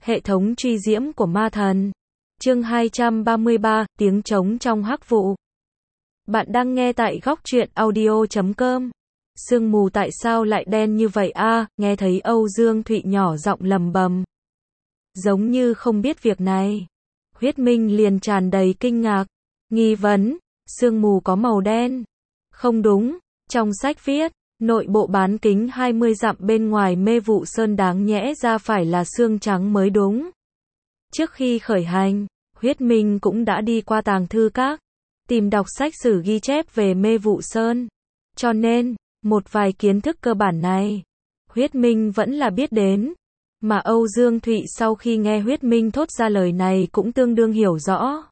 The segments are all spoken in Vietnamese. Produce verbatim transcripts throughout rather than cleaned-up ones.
Hệ thống truy diễm của ma thần. Chương hai trăm ba mươi ba, tiếng trống trong hắc vụ. Bạn đang nghe tại góc truyện audio chấm com. Sương mù tại sao lại đen như vậy a? À, nghe thấy Âu Dương Thụy nhỏ giọng lầm bầm. Giống như không biết việc này. Huyết Minh liền tràn đầy kinh ngạc, nghi vấn, sương mù có màu đen. Không đúng, trong sách viết, nội bộ bán kính hai mươi dặm bên ngoài mê vụ sơn đáng nhẽ ra phải là sương trắng mới đúng. Trước khi khởi hành, Huyết Minh cũng đã đi qua tàng thư các, tìm đọc sách sử ghi chép về mê vụ sơn. Cho nên, một vài kiến thức cơ bản này, Huyết Minh vẫn là biết đến. Mà Âu Dương Thụy sau khi nghe Huyết Minh thốt ra lời này cũng tương đương hiểu rõ.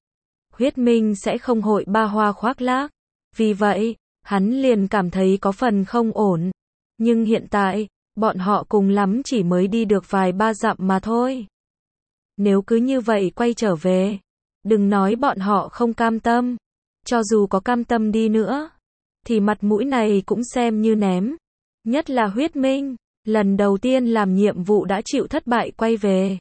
Huyết Minh sẽ không hội ba hoa khoác lác. Vì vậy, hắn liền cảm thấy có phần không ổn. Nhưng hiện tại, bọn họ cùng lắm chỉ mới đi được vài ba dặm mà thôi. Nếu cứ như vậy quay trở về, đừng nói bọn họ không cam tâm. Cho dù có cam tâm đi nữa, thì mặt mũi này cũng xem như ném. Nhất là Huyết Minh, lần đầu tiên làm nhiệm vụ đã chịu thất bại quay về.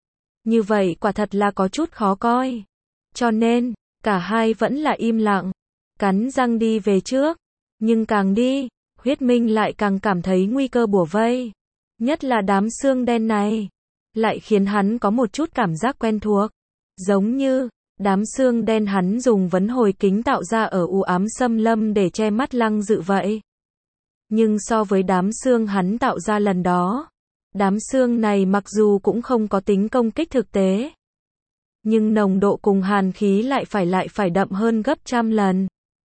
Như vậy quả thật là có chút khó coi. Cho nên, cả hai vẫn là im lặng, cắn răng đi về trước. Nhưng càng đi, Huyết Minh lại càng cảm thấy nguy cơ bủa vây. Nhất là đám xương đen này, lại khiến hắn có một chút cảm giác quen thuộc. Giống như, đám xương đen hắn dùng vấn hồi kính tạo ra ở u ám xâm lâm để che mắt Lăng Dự vậy. Nhưng so với đám xương hắn tạo ra lần đó, đám xương này mặc dù cũng không có tính công kích thực tế, nhưng nồng độ cùng hàn khí lại phải lại phải đậm hơn gấp trăm lần.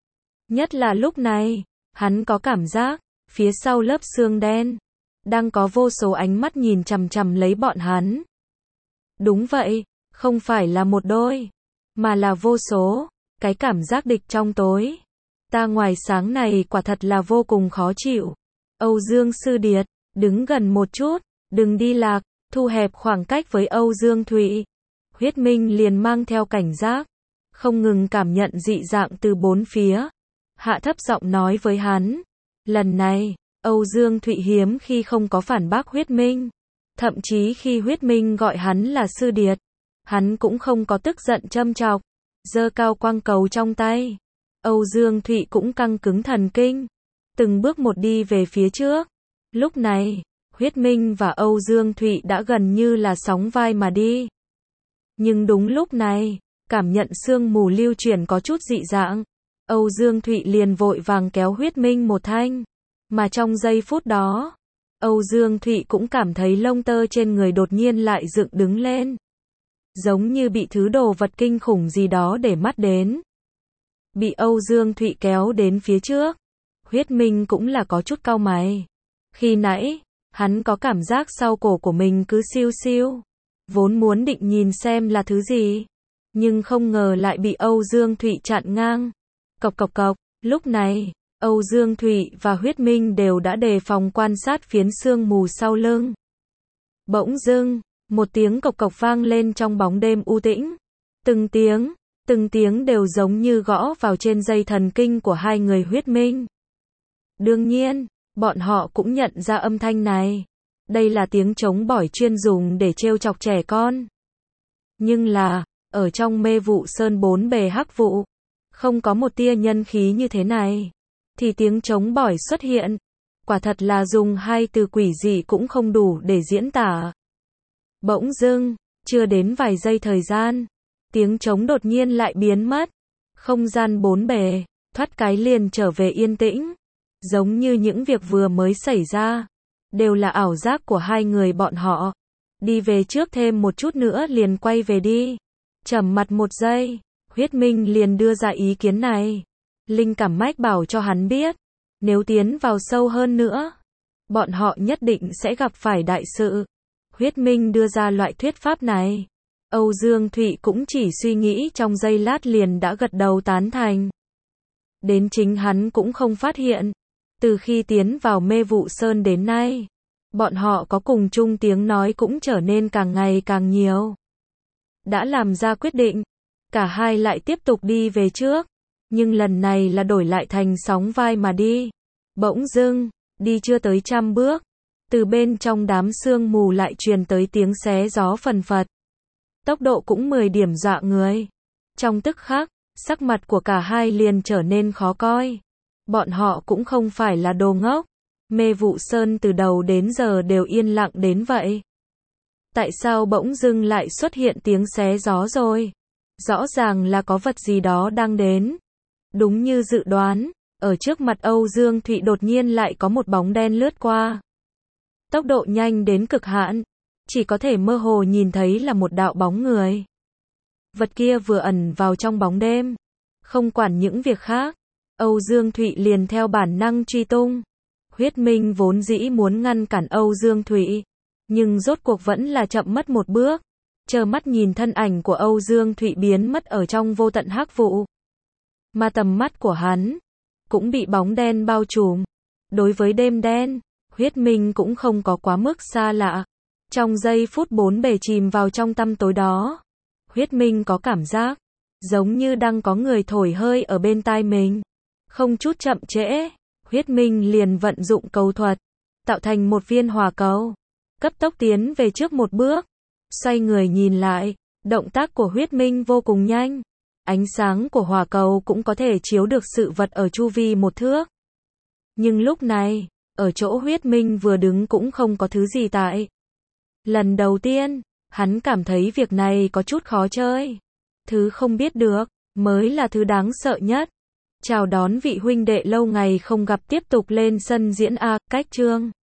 Nhất là lúc này, hắn có cảm giác, phía sau lớp xương đen, đang có vô số ánh mắt nhìn chằm chằm lấy bọn hắn. Đúng vậy, không phải là một đôi, mà là vô số, cái cảm giác địch trong tối. Ta ngoài sáng này quả thật là vô cùng khó chịu. Âu Dương Sư Điệt, đứng gần một chút, đừng đi lạc, thu hẹp khoảng cách với Âu Dương Thụy. Huyết Minh liền mang theo cảnh giác, không ngừng cảm nhận dị dạng từ bốn phía. Hạ thấp giọng nói với hắn. Lần này, Âu Dương Thụy hiếm khi không có phản bác Huyết Minh. Thậm chí khi Huyết Minh gọi hắn là Sư Điệt, hắn cũng không có tức giận châm chọc. Giơ cao quang cầu trong tay. Âu Dương Thụy cũng căng cứng thần kinh, từng bước một đi về phía trước. Lúc này, Huyết Minh và Âu Dương Thụy đã gần như là sóng vai mà đi. Nhưng đúng lúc này, cảm nhận sương mù lưu chuyển có chút dị dạng. Âu Dương Thụy liền vội vàng kéo Huyết Minh một thanh. Mà trong giây phút đó, Âu Dương Thụy cũng cảm thấy lông tơ trên người đột nhiên lại dựng đứng lên. Giống như bị thứ đồ vật kinh khủng gì đó để mắt đến. Bị Âu Dương Thụy kéo đến phía trước, Huyết Minh cũng là có chút cau mày. Khi nãy, hắn có cảm giác sau cổ của mình cứ siêu siêu. Vốn muốn định nhìn xem là thứ gì, nhưng không ngờ lại bị Âu Dương Thụy chặn ngang. Cộc cộc cộc, lúc này, Âu Dương Thụy và Huyết Minh đều đã đề phòng quan sát phiến sương mù sau lưng. Bỗng dưng, một tiếng cộc cộc vang lên trong bóng đêm u tĩnh. Từng tiếng, từng tiếng đều giống như gõ vào trên dây thần kinh của hai người Huyết Minh. Đương nhiên, bọn họ cũng nhận ra âm thanh này. Đây là tiếng trống bỏi chuyên dùng để trêu chọc trẻ con. Nhưng là, ở trong mê vụ sơn bốn bề hắc vụ, không có một tia nhân khí như thế này, thì tiếng trống bỏi xuất hiện, quả thật là dùng hai từ quỷ dị cũng không đủ để diễn tả. Bỗng dưng, chưa đến vài giây thời gian, tiếng trống đột nhiên lại biến mất. Không gian bốn bề, thoát cái liền trở về yên tĩnh. Giống như những việc vừa mới xảy ra, đều là ảo giác của hai người bọn họ. Đi về trước thêm một chút nữa liền quay về đi. Trầm mặt một giây, Huyết Minh liền đưa ra ý kiến này. Linh cảm mách bảo cho hắn biết, nếu tiến vào sâu hơn nữa, bọn họ nhất định sẽ gặp phải đại sự. Huyết Minh đưa ra loại thuyết pháp này. Âu Dương Thụy cũng chỉ suy nghĩ trong giây lát liền đã gật đầu tán thành. Đến chính hắn cũng không phát hiện. Từ khi tiến vào mê vụ sơn đến nay, bọn họ có cùng chung tiếng nói cũng trở nên càng ngày càng nhiều. Đã làm ra quyết định, cả hai lại tiếp tục đi về trước. Nhưng lần này là đổi lại thành sóng vai mà đi. Bỗng dưng, đi chưa tới trăm bước, Từ bên trong đám sương mù lại truyền tới tiếng xé gió phần phật. Tốc độ cũng mười điểm dọa người. Trong tức khắc, sắc mặt của cả hai liền trở nên khó coi. Bọn họ cũng không phải là đồ ngốc. Mê Vụ Sơn từ đầu đến giờ đều yên lặng đến vậy. Tại sao bỗng dưng lại xuất hiện tiếng xé gió rồi? Rõ ràng là có vật gì đó đang đến. Đúng như dự đoán, ở trước mặt Âu Dương Thụy đột nhiên lại có một bóng đen lướt qua. Tốc độ nhanh đến cực hạn, chỉ có thể mơ hồ nhìn thấy là một đạo bóng người. Vật kia vừa ẩn vào trong bóng đêm, không quản những việc khác, Âu Dương Thụy liền theo bản năng truy tung. Huyết Minh vốn dĩ muốn ngăn cản Âu Dương Thụy, nhưng rốt cuộc vẫn là chậm mất một bước, trơ mắt nhìn thân ảnh của Âu Dương Thụy biến mất ở trong vô tận hắc vụ. Mà tầm mắt của hắn cũng bị bóng đen bao trùm. Đối với đêm đen, Huyết Minh cũng không có quá mức xa lạ. Trong giây phút bốn bề chìm vào trong tăm tối đó, Huyết Minh có cảm giác giống như đang có người thổi hơi ở bên tai mình. Không chút chậm trễ, Huyết Minh liền vận dụng cầu thuật, tạo thành một viên hỏa cầu, cấp tốc tiến về trước một bước. Xoay người nhìn lại, động tác của Huyết Minh vô cùng nhanh. Ánh sáng của hỏa cầu cũng có thể chiếu được sự vật ở chu vi một thước. Nhưng lúc này, ở chỗ Huyết Minh vừa đứng cũng không có thứ gì tại. Lần đầu tiên, hắn cảm thấy việc này có chút khó chơi. Thứ không biết được, mới là thứ đáng sợ nhất. Chào đón vị huynh đệ lâu ngày không gặp, tiếp tục lên sân diễn A, cách chương.